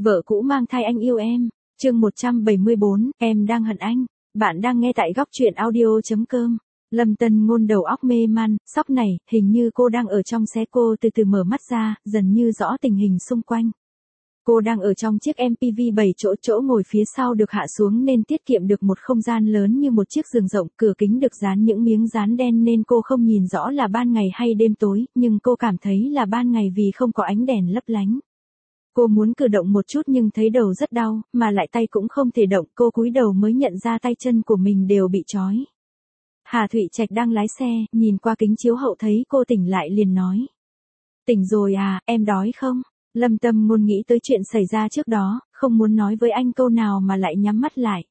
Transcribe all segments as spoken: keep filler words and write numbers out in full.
Vợ cũ mang thai anh yêu em. Chương một trăm bảy mươi bốn, em đang hận anh. Bạn đang nghe tại góc truyện audio chấm com. Lâm Tân Ngôn đầu óc mê man, sóc này, hình như cô đang ở trong xe. Cô từ từ mở mắt ra, dần như rõ tình hình xung quanh. Cô đang ở trong chiếc em pê vê bảy chỗ, chỗ ngồi phía sau được hạ xuống nên tiết kiệm được một không gian lớn như một chiếc giường rộng, cửa kính được dán những miếng dán đen nên cô không nhìn rõ là ban ngày hay đêm tối, nhưng cô cảm thấy là ban ngày vì không có ánh đèn lấp lánh. Cô muốn cử động một chút nhưng thấy đầu rất đau, mà lại tay cũng không thể động, cô cúi đầu mới nhận ra tay chân của mình đều bị trói. Hà Thụy Trạch đang lái xe, nhìn qua kính chiếu hậu thấy cô tỉnh lại liền nói. Tỉnh rồi à, em đói không? Lâm Tâm Ngôn nghĩ tới chuyện xảy ra trước đó, không muốn nói với anh câu nào mà lại nhắm mắt lại.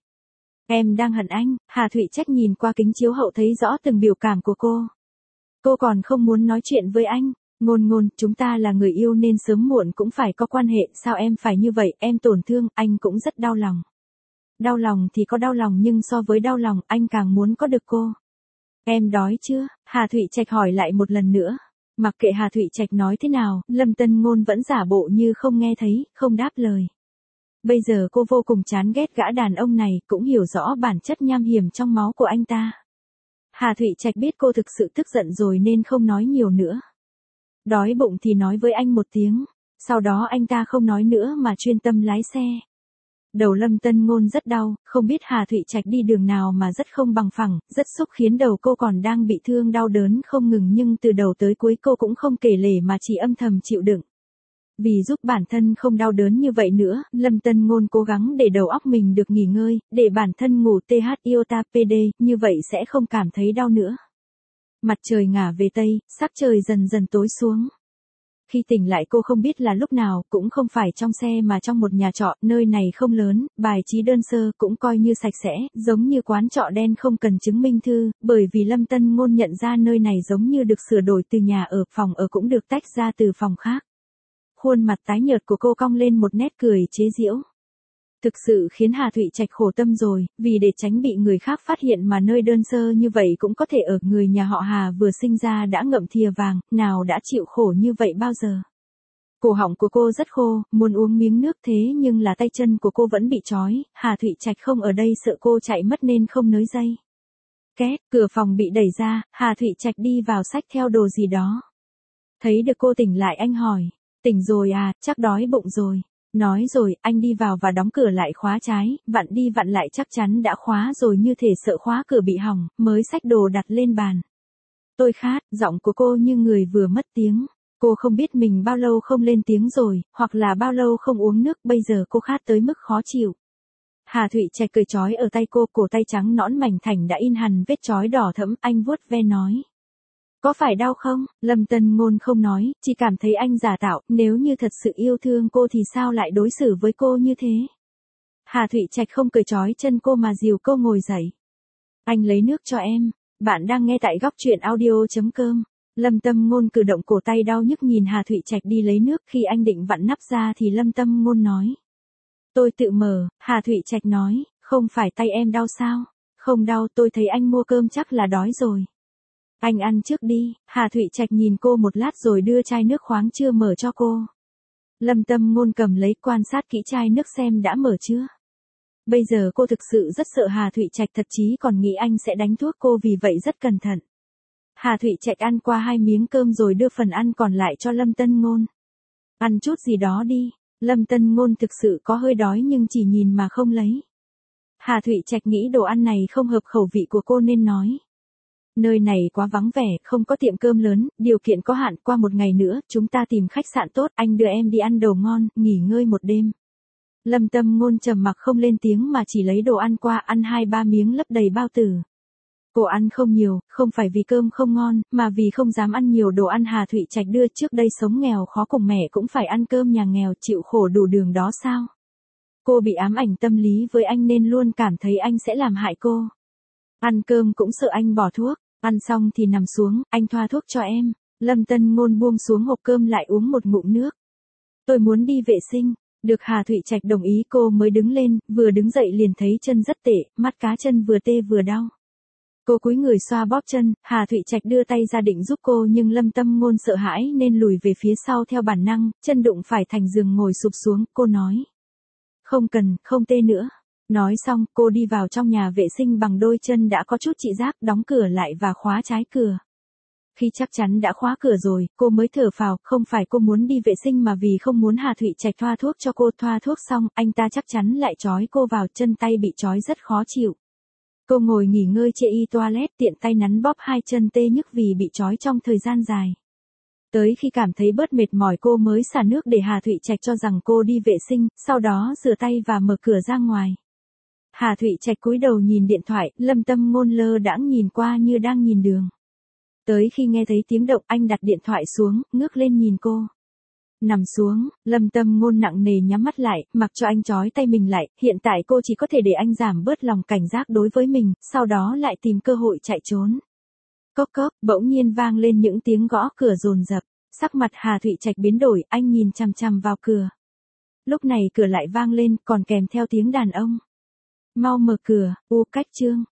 Em đang hận anh. Hà Thụy Trạch nhìn qua kính chiếu hậu thấy rõ từng biểu cảm của cô. Cô còn không muốn nói chuyện với anh. Ngôn Ngôn, chúng ta là người yêu nên sớm muộn cũng phải có quan hệ, sao em phải như vậy, em tổn thương, anh cũng rất đau lòng. Đau lòng thì có đau lòng nhưng so với đau lòng, anh càng muốn có được cô. Em đói chưa? Hà Thụy Trạch hỏi lại một lần nữa. Mặc kệ Hà Thụy Trạch nói thế nào, Lâm Tân Ngôn vẫn giả bộ như không nghe thấy, không đáp lời. Bây giờ cô vô cùng chán ghét gã đàn ông này, cũng hiểu rõ bản chất nham hiểm trong máu của anh ta. Hà Thụy Trạch biết cô thực sự tức giận rồi nên không nói nhiều nữa. Đói bụng thì nói với anh một tiếng, sau đó anh ta không nói nữa mà chuyên tâm lái xe. Đầu Lâm Tân Ngôn rất đau, không biết Hà Thụy Trạch đi đường nào mà rất không bằng phẳng, rất xúc khiến đầu cô còn đang bị thương đau đớn không ngừng nhưng từ đầu tới cuối cô cũng không kể lể mà chỉ âm thầm chịu đựng. Vì giúp bản thân không đau đớn như vậy nữa, Lâm Tân Ngôn cố gắng để đầu óc mình được nghỉ ngơi, để bản thân ngủ tê hát iota pê đê, như vậy sẽ không cảm thấy đau nữa. Mặt trời ngả về tây, sắc trời dần dần tối xuống. Khi tỉnh lại cô không biết là lúc nào, cũng không phải trong xe mà trong một nhà trọ, nơi này không lớn, bài trí đơn sơ cũng coi như sạch sẽ, giống như quán trọ đen không cần chứng minh thư, bởi vì Lâm Tân Ngôn nhận ra nơi này giống như được sửa đổi từ nhà ở, phòng ở cũng được tách ra từ phòng khác. Khuôn mặt tái nhợt của cô cong lên một nét cười chế giễu. Thực sự khiến Hà Thụy Trạch khổ tâm rồi, vì để tránh bị người khác phát hiện mà nơi đơn sơ như vậy cũng có thể ở, người nhà họ Hà vừa sinh ra đã ngậm thìa vàng, nào đã chịu khổ như vậy bao giờ. Cổ họng của cô rất khô, muốn uống miếng nước thế nhưng là tay chân của cô vẫn bị trói, Hà Thụy Trạch không ở đây sợ cô chạy mất nên không nới dây. Két, cửa phòng bị đẩy ra, Hà Thụy Trạch đi vào xách theo đồ gì đó. Thấy được cô tỉnh lại anh hỏi, tỉnh rồi à, chắc đói bụng rồi. Nói rồi, anh đi vào và đóng cửa lại khóa trái, vặn đi vặn lại chắc chắn đã khóa rồi như thể sợ khóa cửa bị hỏng, mới xách đồ đặt lên bàn. Tôi khát, giọng của cô như người vừa mất tiếng. Cô không biết mình bao lâu không lên tiếng rồi, hoặc là bao lâu không uống nước, bây giờ cô khát tới mức khó chịu. Hà Thụy Trạch cởi trói ở tay cô, cổ tay trắng nõn mảnh thảnh đã in hằn vết trói đỏ thẫm, anh vuốt ve nói. Có phải đau không? Lâm Tân Ngôn không nói, chỉ cảm thấy anh giả tạo, nếu như thật sự yêu thương cô thì sao lại đối xử với cô như thế? Hà Thụy Trạch không cởi trói chân cô mà dìu cô ngồi dậy. Anh lấy nước cho em. Bạn đang nghe tại góc truyện audio chấm com. Lâm Tâm Ngôn cử động cổ tay đau nhức nhìn Hà Thụy Trạch đi lấy nước, khi anh định vặn nắp ra thì Lâm Tâm Ngôn nói. Tôi tự mở. Hà Thụy Trạch nói, không phải tay em đau sao? Không đau, tôi thấy anh mua cơm chắc là đói rồi. Anh ăn trước đi. Hà Thụy Trạch nhìn cô một lát rồi đưa chai nước khoáng chưa mở cho cô. Lâm Tâm Ngôn cầm lấy, quan sát kỹ chai nước xem đã mở chưa. Bây giờ cô thực sự rất sợ Hà Thụy Trạch, thậm chí còn nghĩ anh sẽ đánh thuốc cô, vì vậy rất cẩn thận. Hà Thụy Trạch ăn qua hai miếng cơm rồi đưa phần ăn còn lại cho Lâm Tân Ngôn. Ăn chút gì đó đi. Lâm Tân Ngôn thực sự có hơi đói nhưng chỉ nhìn mà không lấy. Hà Thụy Trạch nghĩ đồ ăn này không hợp khẩu vị của cô nên nói. Nơi này quá vắng vẻ, không có tiệm cơm lớn, điều kiện có hạn, qua một ngày nữa, chúng ta tìm khách sạn tốt, anh đưa em đi ăn đồ ngon, nghỉ ngơi một đêm. Lâm Tâm Ngôn trầm mặc không lên tiếng mà chỉ lấy đồ ăn qua, ăn hai ba miếng lấp đầy bao tử. Cô ăn không nhiều, không phải vì cơm không ngon, mà vì không dám ăn nhiều đồ ăn Hà Thụy Trạch đưa, trước đây sống nghèo khó cùng mẹ cũng phải ăn cơm nhà nghèo, chịu khổ đủ đường đó sao. Cô bị ám ảnh tâm lý với anh nên luôn cảm thấy anh sẽ làm hại cô. Ăn cơm cũng sợ anh bỏ thuốc. Ăn xong thì nằm xuống, anh thoa thuốc cho em. Lâm Tân Ngôn buông xuống hộp cơm lại uống một ngụm nước. Tôi muốn đi vệ sinh. Được Hà Thụy Trạch đồng ý cô mới đứng lên, vừa đứng dậy liền thấy chân rất tệ, mắt cá chân vừa tê vừa đau. Cô cúi người xoa bóp chân, Hà Thụy Trạch đưa tay ra định giúp cô nhưng Lâm Tâm Ngôn sợ hãi nên lùi về phía sau theo bản năng, chân đụng phải thành giường ngồi sụp xuống, cô nói. Không cần, không tê nữa. Nói xong, cô đi vào trong nhà vệ sinh bằng đôi chân đã có chút trị giác, đóng cửa lại và khóa trái cửa. Khi chắc chắn đã khóa cửa rồi, cô mới thở phào, không phải cô muốn đi vệ sinh mà vì không muốn Hà Thụy Trạch thoa thuốc cho cô. Thoa thuốc xong, anh ta chắc chắn lại trói cô vào, chân tay bị trói rất khó chịu. Cô ngồi nghỉ ngơi trên y toilet, tiện tay nắn bóp hai chân tê nhức vì bị trói trong thời gian dài. Tới khi cảm thấy bớt mệt mỏi cô mới xả nước để Hà Thụy Trạch cho rằng cô đi vệ sinh, sau đó rửa tay và mở cửa ra ngoài. Hà Thụy Trạch cúi đầu nhìn điện thoại, Lâm Tâm Ngôn lơ đãng nhìn qua như đang nhìn đường. Tới khi nghe thấy tiếng động anh đặt điện thoại xuống, ngước lên nhìn cô. Nằm xuống, Lâm Tâm Ngôn nặng nề nhắm mắt lại, mặc cho anh trói tay mình lại, hiện tại cô chỉ có thể để anh giảm bớt lòng cảnh giác đối với mình, sau đó lại tìm cơ hội chạy trốn. Cốc cốc, bỗng nhiên vang lên những tiếng gõ cửa dồn dập, sắc mặt Hà Thụy Trạch biến đổi, anh nhìn chằm chằm vào cửa. Lúc này cửa lại vang lên, còn kèm theo tiếng đàn ông. Mau mở cửa, u cách chương.